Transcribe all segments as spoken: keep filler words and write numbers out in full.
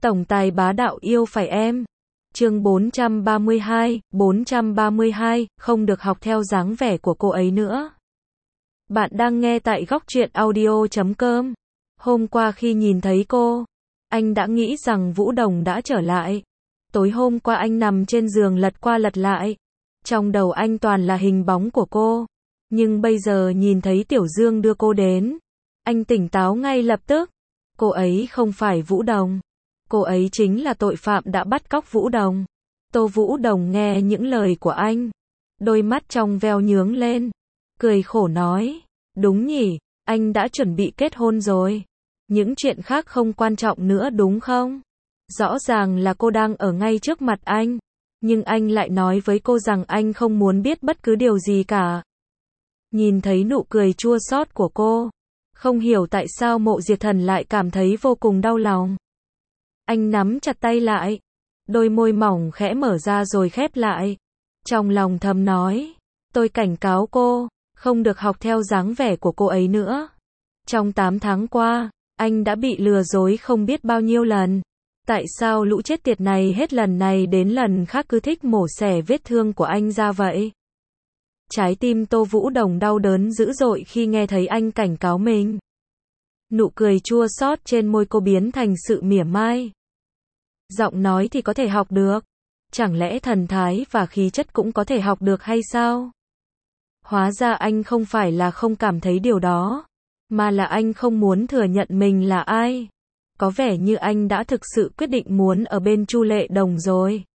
Tổng tài bá đạo yêu phải em. Chương bốn trăm ba mươi hai, bốn trăm ba mươi hai, không được học theo dáng vẻ của cô ấy nữa. Bạn đang nghe tại góc truyện audio chấm com. Hôm qua khi nhìn thấy cô, anh đã nghĩ rằng Vũ Đồng đã trở lại. Tối hôm qua anh nằm trên giường lật qua lật lại. Trong đầu anh toàn là hình bóng của cô. Nhưng bây giờ nhìn thấy Tiểu Dương đưa cô đến, anh tỉnh táo ngay lập tức. Cô ấy không phải Vũ Đồng. Cô ấy chính là tội phạm đã bắt cóc Vũ Đồng. Tô Vũ Đồng nghe những lời của anh, đôi mắt trong veo nhướng lên, cười khổ nói, đúng nhỉ, anh đã chuẩn bị kết hôn rồi. Những chuyện khác không quan trọng nữa đúng không? Rõ ràng là cô đang ở ngay trước mặt anh, nhưng anh lại nói với cô rằng anh không muốn biết bất cứ điều gì cả. Nhìn thấy nụ cười chua xót của cô, không hiểu tại sao Mộ Diệt Thần lại cảm thấy vô cùng đau lòng. Anh nắm chặt tay lại, đôi môi mỏng khẽ mở ra rồi khép lại. Trong lòng thầm nói, tôi cảnh cáo cô, không được học theo dáng vẻ của cô ấy nữa. Trong tám tháng qua, anh đã bị lừa dối không biết bao nhiêu lần. Tại sao lũ chết tiệt này hết lần này đến lần khác cứ thích mổ xẻ vết thương của anh ra vậy? Trái tim Tô Vũ Đồng đau đớn dữ dội khi nghe thấy anh cảnh cáo mình. Nụ cười chua xót trên môi cô biến thành sự mỉa mai. Giọng nói thì có thể học được, chẳng lẽ thần thái và khí chất cũng có thể học được hay sao? Hóa ra anh không phải là không cảm thấy điều đó, mà là anh không muốn thừa nhận mình là ai. Có vẻ như anh đã thực sự quyết định muốn ở bên Chu Lệ Đồng rồi.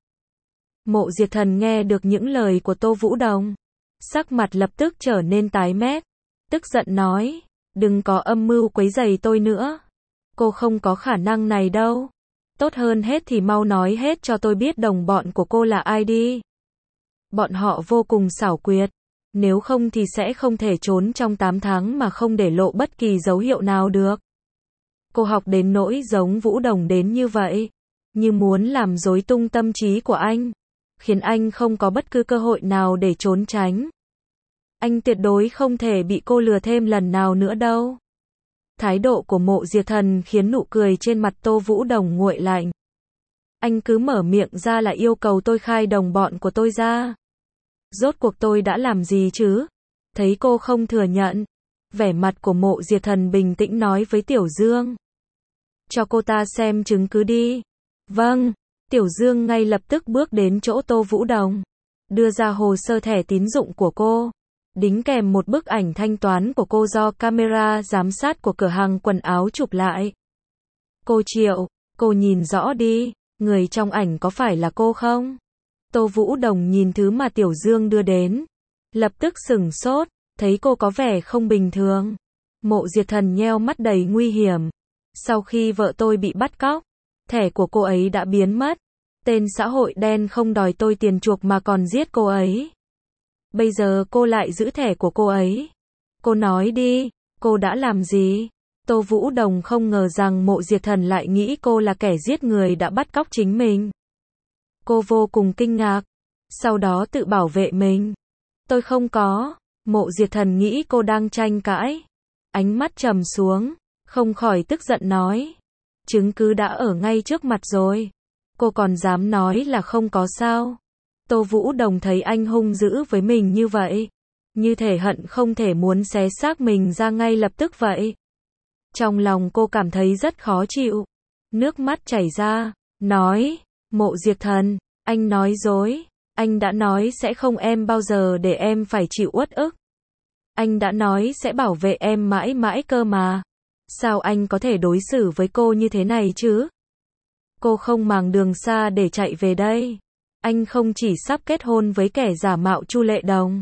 Mộ Diệt Thần nghe được những lời của Tô Vũ Đồng, sắc mặt lập tức trở nên tái mét, tức giận nói, đừng có âm mưu quấy rầy tôi nữa. Cô không có khả năng này đâu. Tốt hơn hết thì mau nói hết cho tôi biết đồng bọn của cô là ai đi. Bọn họ vô cùng xảo quyệt, nếu không thì sẽ không thể trốn trong tám tháng mà không để lộ bất kỳ dấu hiệu nào được. Cô học đến nỗi giống Vũ Đồng đến như vậy, như muốn làm rối tung tâm trí của anh, khiến anh không có bất cứ cơ hội nào để trốn tránh. Anh tuyệt đối không thể bị cô lừa thêm lần nào nữa đâu. Thái độ của Mộ Diệt Thần khiến nụ cười trên mặt Tô Vũ Đồng nguội lạnh. Anh cứ mở miệng ra là yêu cầu tôi khai đồng bọn của tôi ra. Rốt cuộc tôi đã làm gì chứ? Thấy cô không thừa nhận, vẻ mặt của Mộ Diệt Thần bình tĩnh nói với Tiểu Dương. Cho cô ta xem chứng cứ đi. Vâng. Tiểu Dương ngay lập tức bước đến chỗ Tô Vũ Đồng, đưa ra hồ sơ thẻ tín dụng của cô, đính kèm một bức ảnh thanh toán của cô do camera giám sát của cửa hàng quần áo chụp lại. Cô Triệu, cô nhìn rõ đi, người trong ảnh có phải là cô không? Tô Vũ Đồng nhìn thứ mà Tiểu Dương đưa đến, lập tức sửng sốt, thấy cô có vẻ không bình thường. Mộ Diệt Thần nheo mắt đầy nguy hiểm. Sau khi vợ tôi bị bắt cóc, thẻ của cô ấy đã biến mất. Tên xã hội đen không đòi tôi tiền chuộc mà còn giết cô ấy. Bây giờ cô lại giữ thẻ của cô ấy. Cô nói đi, cô đã làm gì? Tô Vũ Đồng không ngờ rằng Mộ Diệt Thần lại nghĩ cô là kẻ giết người đã bắt cóc chính mình. Cô vô cùng kinh ngạc, sau đó tự bảo vệ mình. Tôi không có. Mộ Diệt Thần nghĩ cô đang tranh cãi, ánh mắt trầm xuống, không khỏi tức giận nói. Chứng cứ đã ở ngay trước mặt rồi. Cô còn dám nói là không có sao? Tô Vũ Đồng thấy anh hung dữ với mình như vậy, như thể hận không thể muốn xé xác mình ra ngay lập tức vậy. Trong lòng cô cảm thấy rất khó chịu, nước mắt chảy ra, nói, Mộ Diệt Thần, anh nói dối, anh đã nói sẽ không em bao giờ để em phải chịu uất ức. Anh đã nói sẽ bảo vệ em mãi mãi cơ mà. Sao anh có thể đối xử với cô như thế này chứ? Cô không màng đường xa để chạy về đây. Anh không chỉ sắp kết hôn với kẻ giả mạo Chu Lệ Đồng,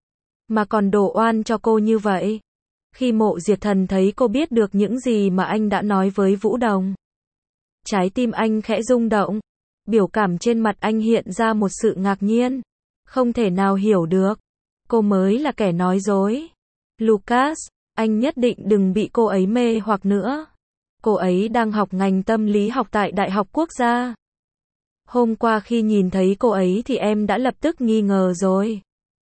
mà còn đổ oan cho cô như vậy. Khi Mộ Diệt Thần thấy cô biết được những gì mà anh đã nói với Vũ Đồng, trái tim anh khẽ rung động, biểu cảm trên mặt anh hiện ra một sự ngạc nhiên, không thể nào hiểu được. Cô mới là kẻ nói dối. Lucas, anh nhất định đừng bị cô ấy mê hoặc nữa. Cô ấy đang học ngành tâm lý học tại Đại học Quốc gia. Hôm qua khi nhìn thấy cô ấy thì em đã lập tức nghi ngờ rồi.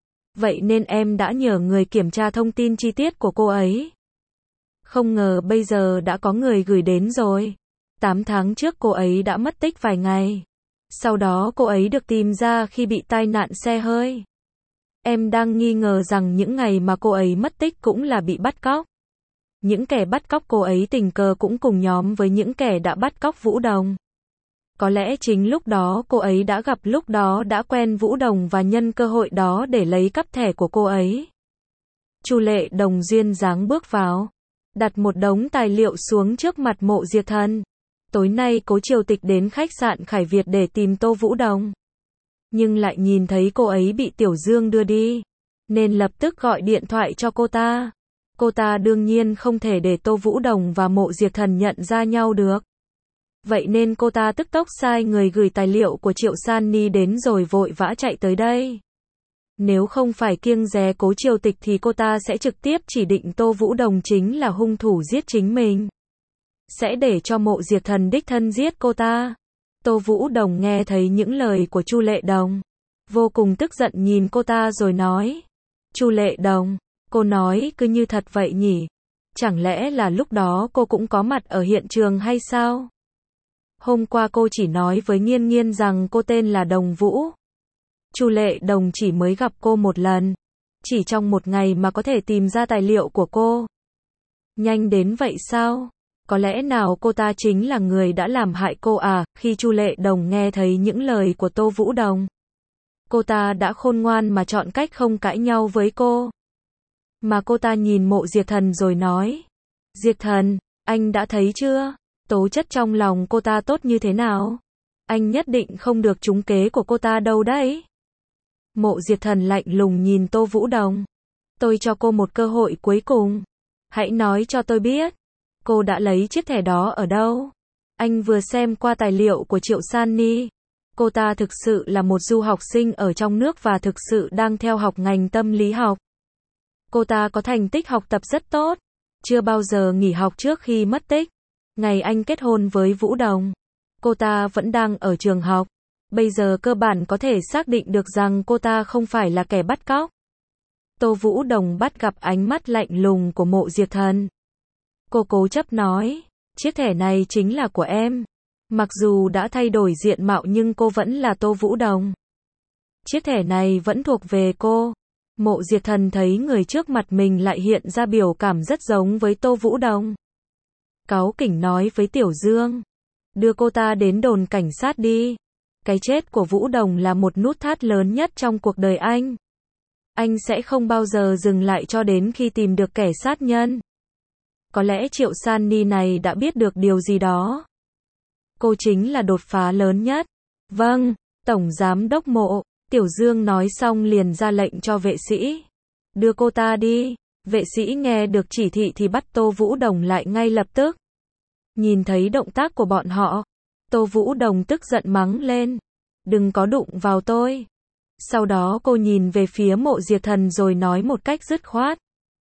Vậy nên em đã nhờ người kiểm tra thông tin chi tiết của cô ấy. Không ngờ bây giờ đã có người gửi đến rồi. tám tháng trước cô ấy đã mất tích vài ngày. Sau đó cô ấy được tìm ra khi bị tai nạn xe hơi. Em đang nghi ngờ rằng những ngày mà cô ấy mất tích cũng là bị bắt cóc. Những kẻ bắt cóc cô ấy tình cờ cũng cùng nhóm với những kẻ đã bắt cóc Vũ Đồng. Có lẽ chính lúc đó cô ấy đã gặp lúc đó đã quen Vũ Đồng và nhân cơ hội đó để lấy cắp thẻ của cô ấy. Chu Lệ Đồng duyên dáng bước vào, đặt một đống tài liệu xuống trước mặt Mộ Diệp Thần. Tối nay Cố Triều Tịch đến khách sạn Khải Việt để tìm Tô Vũ Đồng. Nhưng lại nhìn thấy cô ấy bị Tiểu Dương đưa đi, nên lập tức gọi điện thoại cho cô ta. Cô ta đương nhiên không thể để Tô Vũ Đồng và Mộ Diệp Thần nhận ra nhau được. Vậy nên cô ta tức tốc sai người gửi tài liệu của Triệu San Ni đến rồi vội vã chạy tới đây. Nếu không phải kiêng dè Cố Triều Tịch thì cô ta sẽ trực tiếp chỉ định Tô Vũ Đồng chính là hung thủ giết chính mình. Sẽ để cho Mộ Diệp Thần đích thân giết cô ta. Tô Vũ Đồng nghe thấy những lời của Chu Lệ Đồng, vô cùng tức giận nhìn cô ta rồi nói. Chu Lệ Đồng, cô nói cứ như thật vậy nhỉ? Chẳng lẽ là lúc đó cô cũng có mặt ở hiện trường hay sao? Hôm qua cô chỉ nói với Nghiên Nghiên rằng cô tên là Đồng Vũ. Chu Lệ Đồng chỉ mới gặp cô một lần. Chỉ trong một ngày mà có thể tìm ra tài liệu của cô. Nhanh đến vậy sao? Có lẽ nào cô ta chính là người đã làm hại cô à? Khi Chu Lệ Đồng nghe thấy những lời của Tô Vũ Đồng, cô ta đã khôn ngoan mà chọn cách không cãi nhau với cô. Mà cô ta nhìn Mộ Diệp Thần rồi nói. Diệp Thần, anh đã thấy chưa? Tố chất trong lòng cô ta tốt như thế nào? Anh nhất định không được trúng kế của cô ta đâu đấy. Mộ Diệp Thần lạnh lùng nhìn Tô Vũ Đồng. Tôi cho cô một cơ hội cuối cùng. Hãy nói cho tôi biết. Cô đã lấy chiếc thẻ đó ở đâu? Anh vừa xem qua tài liệu của Triệu San Ni. Cô ta thực sự là một du học sinh ở trong nước và thực sự đang theo học ngành tâm lý học. Cô ta có thành tích học tập rất tốt. Chưa bao giờ nghỉ học trước khi mất tích. Ngày anh kết hôn với Vũ Đồng, cô ta vẫn đang ở trường học. Bây giờ cơ bản có thể xác định được rằng cô ta không phải là kẻ bắt cóc. Tô Vũ Đồng bắt gặp ánh mắt lạnh lùng của Mộ Diệp Thần. Cô cố chấp nói, chiếc thẻ này chính là của em. Mặc dù đã thay đổi diện mạo nhưng cô vẫn là Tô Vũ Đồng. Chiếc thẻ này vẫn thuộc về cô. Mộ Diệp Thần thấy người trước mặt mình lại hiện ra biểu cảm rất giống với Tô Vũ Đồng. Cáu kỉnh nói với Tiểu Dương, đưa cô ta đến đồn cảnh sát đi. Cái chết của Vũ Đồng là một nút thắt lớn nhất trong cuộc đời anh. Anh sẽ không bao giờ dừng lại cho đến khi tìm được kẻ sát nhân. Có lẽ Triệu San Ni này đã biết được điều gì đó. Cô chính là đột phá lớn nhất. Vâng, Tổng Giám Đốc Mộ. Tiểu Dương nói xong liền ra lệnh cho vệ sĩ. Đưa cô ta đi. Vệ sĩ nghe được chỉ thị thì bắt Tô Vũ Đồng lại ngay lập tức. Nhìn thấy động tác của bọn họ, Tô Vũ Đồng tức giận mắng lên. Đừng có đụng vào tôi. Sau đó cô nhìn về phía Mộ Diệp Thần rồi nói một cách dứt khoát.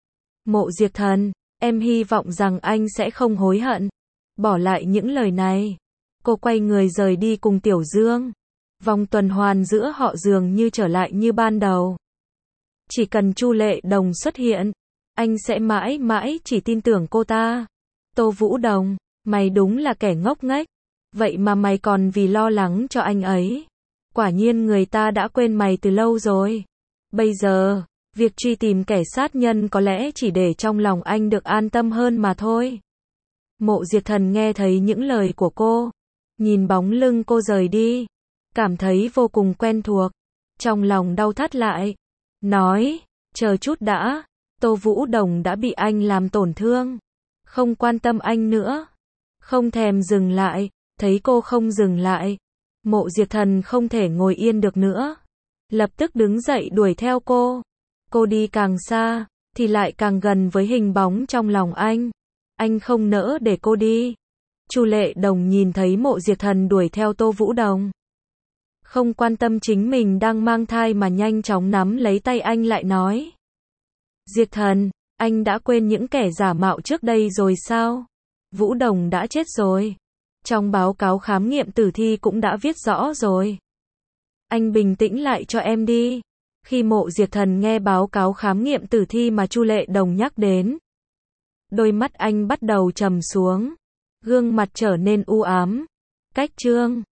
Mộ Diệp Thần, em hy vọng rằng anh sẽ không hối hận. Bỏ lại những lời này, cô quay người rời đi cùng Tiểu Dương. Vòng tuần hoàn giữa họ dường như trở lại như ban đầu. Chỉ cần Chu Lệ Đồng xuất hiện, anh sẽ mãi mãi chỉ tin tưởng cô ta. Tô Vũ Đồng, mày đúng là kẻ ngốc nghếch. Vậy mà mày còn vì lo lắng cho anh ấy. Quả nhiên người ta đã quên mày từ lâu rồi. Bây giờ, việc truy tìm kẻ sát nhân có lẽ chỉ để trong lòng anh được an tâm hơn mà thôi. Mộ Diệp Thần nghe thấy những lời của cô, nhìn bóng lưng cô rời đi, cảm thấy vô cùng quen thuộc. Trong lòng đau thắt lại. Nói, chờ chút đã. Tô Vũ Đồng đã bị anh làm tổn thương. Không quan tâm anh nữa. Không thèm dừng lại. Thấy cô không dừng lại, Mộ Diệp Thần không thể ngồi yên được nữa. Lập tức đứng dậy đuổi theo cô. Cô đi càng xa, thì lại càng gần với hình bóng trong lòng anh. Anh không nỡ để cô đi. Chu Lệ Đồng nhìn thấy Mộ Diệp Thần đuổi theo Tô Vũ Đồng. Không quan tâm chính mình đang mang thai mà nhanh chóng nắm lấy tay anh lại nói. Diệp Thần, anh đã quên những kẻ giả mạo trước đây rồi sao? Vũ Đồng đã chết rồi. Trong báo cáo khám nghiệm tử thi cũng đã viết rõ rồi. Anh bình tĩnh lại cho em đi. Khi Mộ Diệp Thần nghe báo cáo khám nghiệm tử thi mà Chu Lệ Đồng nhắc đến, đôi mắt anh bắt đầu trầm xuống. Gương mặt trở nên u ám. Cách chương